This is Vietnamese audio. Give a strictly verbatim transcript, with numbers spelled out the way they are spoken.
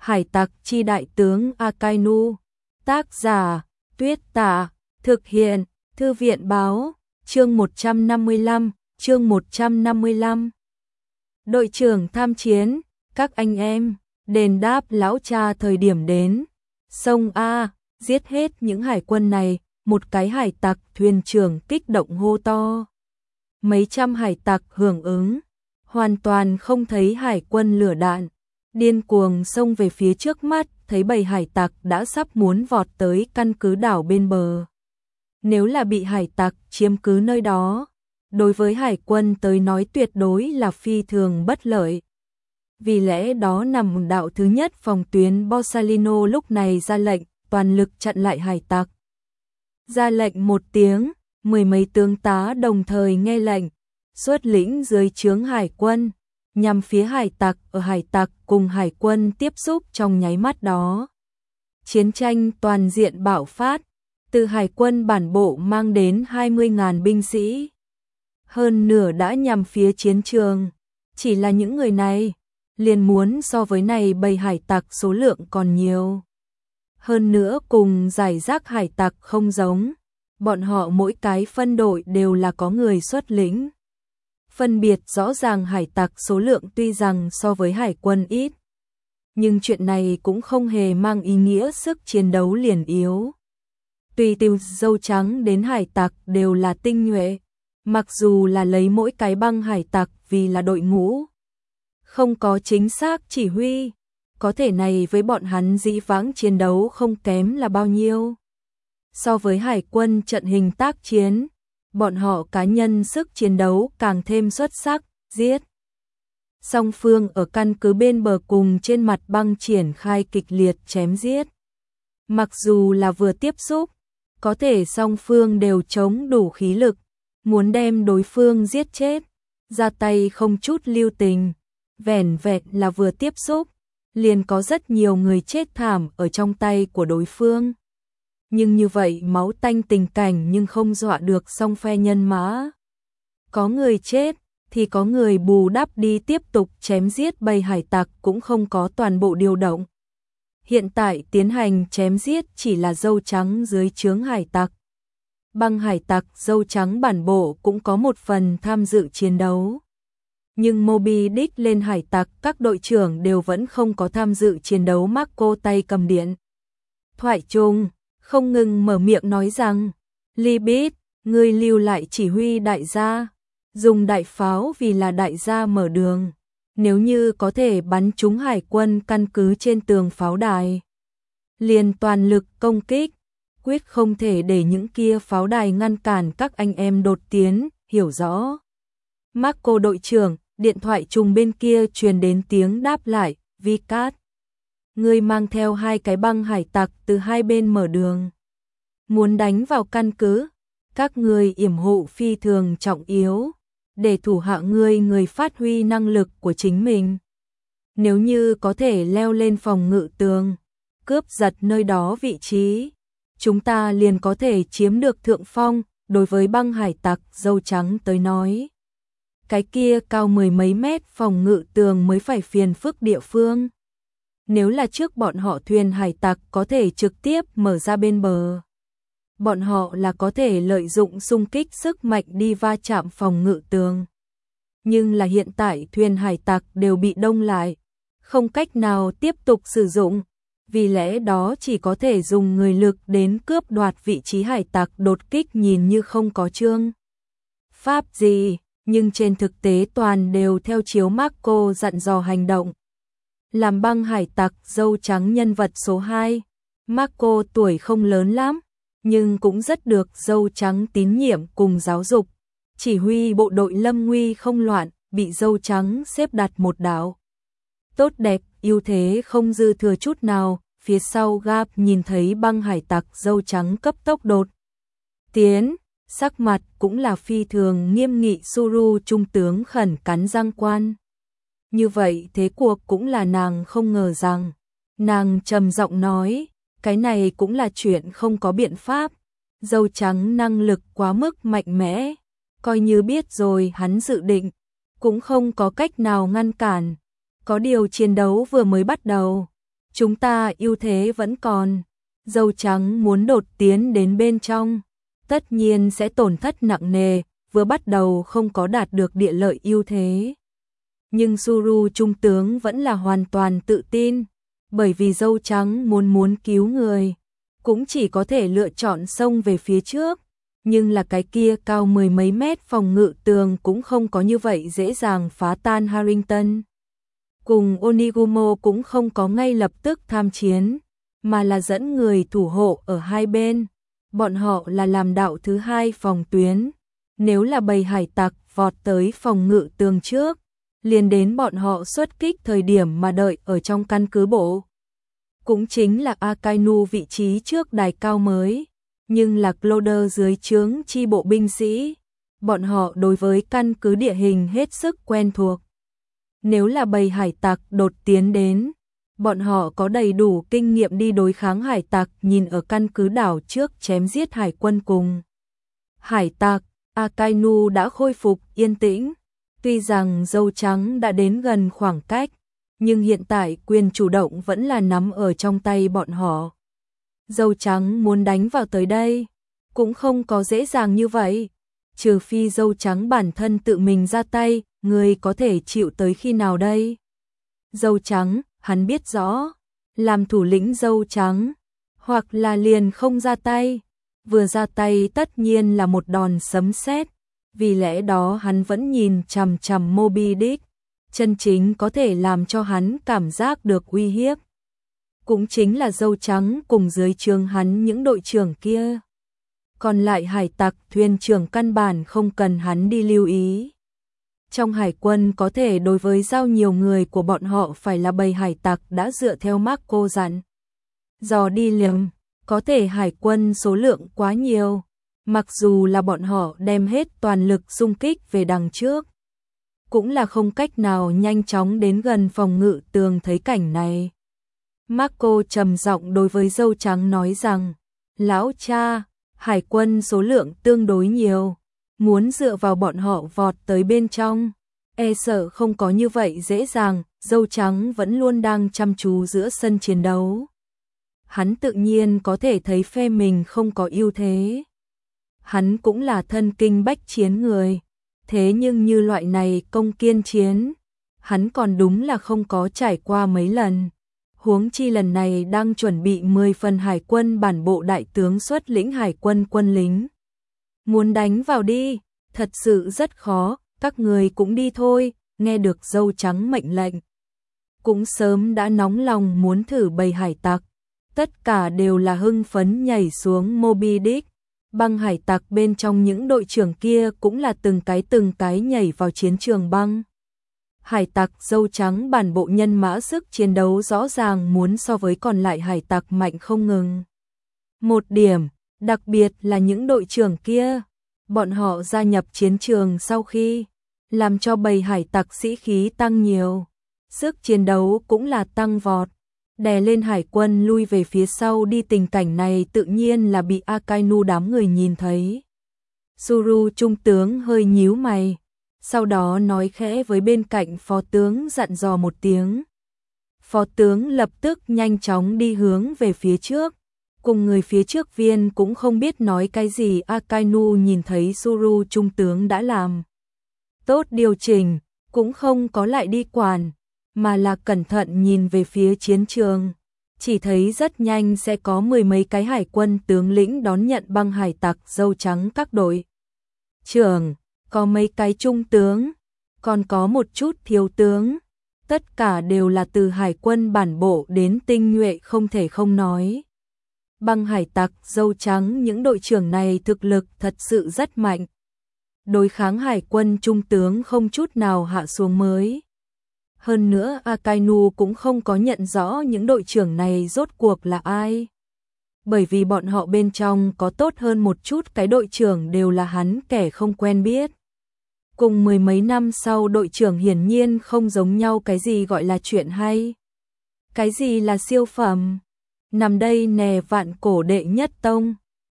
Hải tặc chi đại tướng Akainu. Tác giả, Tuyết Tả. Thực hiện, Thư viện báo. Chương một trăm năm mươi lăm, chương một trăm năm mươi lăm. Đội trưởng tham chiến, các anh em, đền đáp lão cha thời điểm đến. Sông A, giết hết những hải quân này, một cái hải tặc thuyền trưởng kích động hô to. Mấy trăm hải tặc hưởng ứng, hoàn toàn không thấy hải quân lửa đạn, điên cuồng xông về phía trước mắt, thấy bầy hải tặc đã sắp muốn vọt tới căn cứ đảo bên bờ. Nếu là bị hải tặc chiếm cứ nơi đó, đối với hải quân tới nói tuyệt đối là phi thường bất lợi. Vì lẽ đó nằm đạo thứ nhất phòng tuyến Borsalino lúc này ra lệnh toàn lực chặn lại hải tặc. Ra lệnh một tiếng, mười mấy tướng tá đồng thời nghe lệnh, xuất lĩnh dưới trướng hải quân, nhằm phía hải tặc. Ở hải tặc cùng hải quân tiếp xúc trong nháy mắt đó, chiến tranh toàn diện bạo phát, từ hải quân bản bộ mang đến hai mươi nghìn binh sĩ. Hơn nửa đã nhằm phía chiến trường, chỉ là những người này, liền muốn so với này bầy hải tặc số lượng còn nhiều. Hơn nữa cùng giải rác hải tặc không giống, bọn họ mỗi cái phân đội đều là có người xuất lĩnh. Phân biệt rõ ràng hải tặc số lượng tuy rằng so với hải quân ít, nhưng chuyện này cũng không hề mang ý nghĩa sức chiến đấu liền yếu. Tùy từ dâu trắng đến hải tặc đều là tinh nhuệ, mặc dù là lấy mỗi cái băng hải tặc vì là đội ngũ, không có chính xác chỉ huy, có thể này với bọn hắn dĩ vãng chiến đấu không kém là bao nhiêu. So với hải quân trận hình tác chiến, bọn họ cá nhân sức chiến đấu càng thêm xuất sắc, giết. Song phương ở căn cứ bên bờ cùng trên mặt băng triển khai kịch liệt chém giết. Mặc dù là vừa tiếp xúc, có thể song phương đều chống đủ khí lực, muốn đem đối phương giết chết, ra tay không chút lưu tình. Vẻn vẹn là vừa tiếp xúc, liền có rất nhiều người chết thảm ở trong tay của đối phương. Nhưng như vậy máu tanh tình cảnh nhưng không dọa được song phe nhân mã. Có người chết, thì có người bù đắp đi tiếp tục chém giết bầy hải tặc cũng không có toàn bộ điều động. Hiện tại tiến hành chém giết chỉ là dâu trắng dưới trướng hải tặc. Băng hải tặc dâu trắng bản bộ cũng có một phần tham dự chiến đấu. Nhưng Moby Dick lên hải tặc các đội trưởng đều vẫn không có tham dự chiến đấu. Marco tay cầm điện thoại chung, không ngừng mở miệng nói rằng, Libit, ngươi lưu lại chỉ huy đại gia, dùng đại pháo vì là đại gia mở đường. Nếu như có thể bắn trúng hải quân căn cứ trên tường pháo đài, liền toàn lực công kích, quyết không thể để những kia pháo đài ngăn cản các anh em đột tiến, hiểu rõ. Marco đội trưởng, điện thoại trùng bên kia truyền đến tiếng đáp lại, Vicat. Ngươi mang theo hai cái băng hải tặc từ hai bên mở đường, muốn đánh vào căn cứ, các ngươi yểm hộ phi thường trọng yếu, để thủ hạ ngươi người phát huy năng lực của chính mình. Nếu như có thể leo lên phòng ngự tường, cướp giật nơi đó vị trí, chúng ta liền có thể chiếm được thượng phong. Đối với băng hải tặc dâu trắng tới nói, cái kia cao mười mấy mét phòng ngự tường mới phải phiền phức địa phương. Nếu là trước bọn họ thuyền hải tặc có thể trực tiếp mở ra bên bờ, bọn họ là có thể lợi dụng xung kích sức mạnh đi va chạm phòng ngự tường. Nhưng là hiện tại thuyền hải tặc đều bị đông lại, không cách nào tiếp tục sử dụng, vì lẽ đó chỉ có thể dùng người lực đến cướp đoạt vị trí hải tặc đột kích, nhìn như không có chương pháp gì, nhưng trên thực tế toàn đều theo chiếu Marco dặn dò hành động. Làm băng hải tặc dâu trắng nhân vật số hai, Marco tuổi không lớn lắm, nhưng cũng rất được dâu trắng tín nhiệm cùng giáo dục. Chỉ huy bộ đội lâm nguy không loạn, bị dâu trắng xếp đặt một đảo tốt đẹp, ưu thế không dư thừa chút nào. Phía sau Gap nhìn thấy băng hải tặc dâu trắng cấp tốc đột tiến, sắc mặt cũng là phi thường nghiêm nghị. Suru trung tướng khẩn cắn răng quan. Như vậy thế cuộc cũng là nàng không ngờ rằng. Nàng trầm giọng nói, cái này cũng là chuyện không có biện pháp. Dâu trắng năng lực quá mức mạnh mẽ, coi như biết rồi hắn dự định, cũng không có cách nào ngăn cản. Có điều chiến đấu vừa mới bắt đầu, Chúng ta ưu thế vẫn còn. Dâu trắng muốn đột tiến đến bên trong, tất nhiên sẽ tổn thất nặng nề, vừa bắt đầu không có đạt được địa lợi ưu thế. Nhưng Suru trung tướng vẫn là hoàn toàn tự tin, bởi vì dâu trắng muốn muốn cứu người, cũng chỉ có thể lựa chọn xông về phía trước, nhưng là cái kia cao mười mấy mét phòng ngự tường cũng không có như vậy dễ dàng phá tan. Harrington cùng Onigumo cũng không có ngay lập tức tham chiến, mà là dẫn người thủ hộ ở hai bên. Bọn họ là làm đạo thứ hai phòng tuyến, nếu là bầy hải tặc vọt tới phòng ngự tường trước, liền đến bọn họ xuất kích thời điểm mà đợi ở trong căn cứ bộ. Cũng chính là Akainu vị trí trước đài cao mới, nhưng là Cloder dưới trướng chi bộ binh sĩ, bọn họ đối với căn cứ địa hình hết sức quen thuộc. Nếu là bầy hải tặc đột tiến đến, bọn họ có đầy đủ kinh nghiệm đi đối kháng hải tặc. Nhìn ở căn cứ đảo trước chém giết hải quân cùng hải tặc, Akainu đã khôi phục yên tĩnh. Tuy rằng dâu trắng đã đến gần khoảng cách, nhưng hiện tại quyền chủ động vẫn là nắm ở trong tay bọn họ. Dâu trắng muốn đánh vào tới đây, cũng không có dễ dàng như vậy. Trừ phi dâu trắng bản thân tự mình ra tay, người có thể chịu tới khi nào đây? Dâu trắng, hắn biết rõ, làm thủ lĩnh dâu trắng, hoặc là liền không ra tay, vừa ra tay tất nhiên là một đòn sấm sét. Vì lẽ đó hắn vẫn nhìn chằm chằm Moby Dick, chân chính có thể làm cho hắn cảm giác được uy hiếp. Cũng chính là dâu trắng cùng dưới trướng hắn những đội trưởng kia. Còn lại hải tặc thuyền trưởng căn bản không cần hắn đi lưu ý. Trong hải quân có thể đối với giao nhiều người của bọn họ phải là bầy hải tặc đã dựa theo Marco dặn. Dò đi liềm, có thể hải quân số lượng quá nhiều. Mặc dù là bọn họ đem hết toàn lực xung kích về đằng trước, cũng là không cách nào nhanh chóng đến gần phòng ngự tường. Thấy cảnh này, Marco trầm giọng đối với dâu trắng nói rằng, lão cha, hải quân số lượng tương đối nhiều, muốn dựa vào bọn họ vọt tới bên trong, e sợ không có như vậy dễ dàng. Dâu trắng vẫn luôn đang chăm chú giữa sân chiến đấu. Hắn tự nhiên có thể thấy phe mình không có ưu thế. Hắn cũng là thân kinh bách chiến người, thế nhưng như loại này công kiên chiến, hắn còn đúng là không có trải qua mấy lần. Huống chi lần này đang chuẩn bị mười phần hải quân bản bộ đại tướng xuất lĩnh hải quân quân lính. Muốn đánh vào đi, thật sự rất khó, các người cũng đi thôi. Nghe được dâu trắng mệnh lệnh, cũng sớm đã nóng lòng muốn thử bầy hải tặc, tất cả đều là hưng phấn nhảy xuống Moby Dick. Băng hải tặc bên trong những đội trưởng kia cũng là từng cái từng cái nhảy vào chiến trường băng hải tặc. Dâu trắng bản bộ nhân mã sức chiến đấu rõ ràng muốn so với còn lại hải tặc mạnh không ngừng. Một điểm, đặc biệt là những đội trưởng kia, bọn họ gia nhập chiến trường sau khi làm cho bầy hải tặc sĩ khí tăng nhiều, sức chiến đấu cũng là tăng vọt, đè lên hải quân lui về phía sau đi. Tình cảnh này tự nhiên là bị Akainu đám người nhìn thấy. Suru trung tướng hơi nhíu mày, sau đó nói khẽ với bên cạnh phó tướng dặn dò một tiếng. Phó tướng lập tức nhanh chóng đi hướng về phía trước, cùng người phía trước viên cũng không biết nói cái gì. Akainu nhìn thấy Suru trung tướng đã làm tốt điều chỉnh, cũng không có lại đi quản, mà là cẩn thận nhìn về phía chiến trường, chỉ thấy rất nhanh sẽ có mười mấy cái hải quân tướng lĩnh đón nhận băng hải tặc dâu trắng các đội trưởng, có mấy cái trung tướng, còn có một chút thiếu tướng, tất cả đều là từ hải quân bản bộ đến tinh nhuệ không thể không nói. Băng hải tặc dâu trắng những đội trưởng này thực lực thật sự rất mạnh, đối kháng hải quân trung tướng không chút nào hạ xuống mới. Hơn nữa Akainu cũng không có nhận rõ những đội trưởng này rốt cuộc là ai, bởi vì bọn họ bên trong có tốt hơn một chút cái đội trưởng đều là hắn kẻ không quen biết. Cùng mười mấy năm sau đội trưởng hiển nhiên không giống nhau. Cái gì gọi là chuyện hay, cái gì là siêu phẩm, nằm đây nè vạn cổ đệ nhất tông.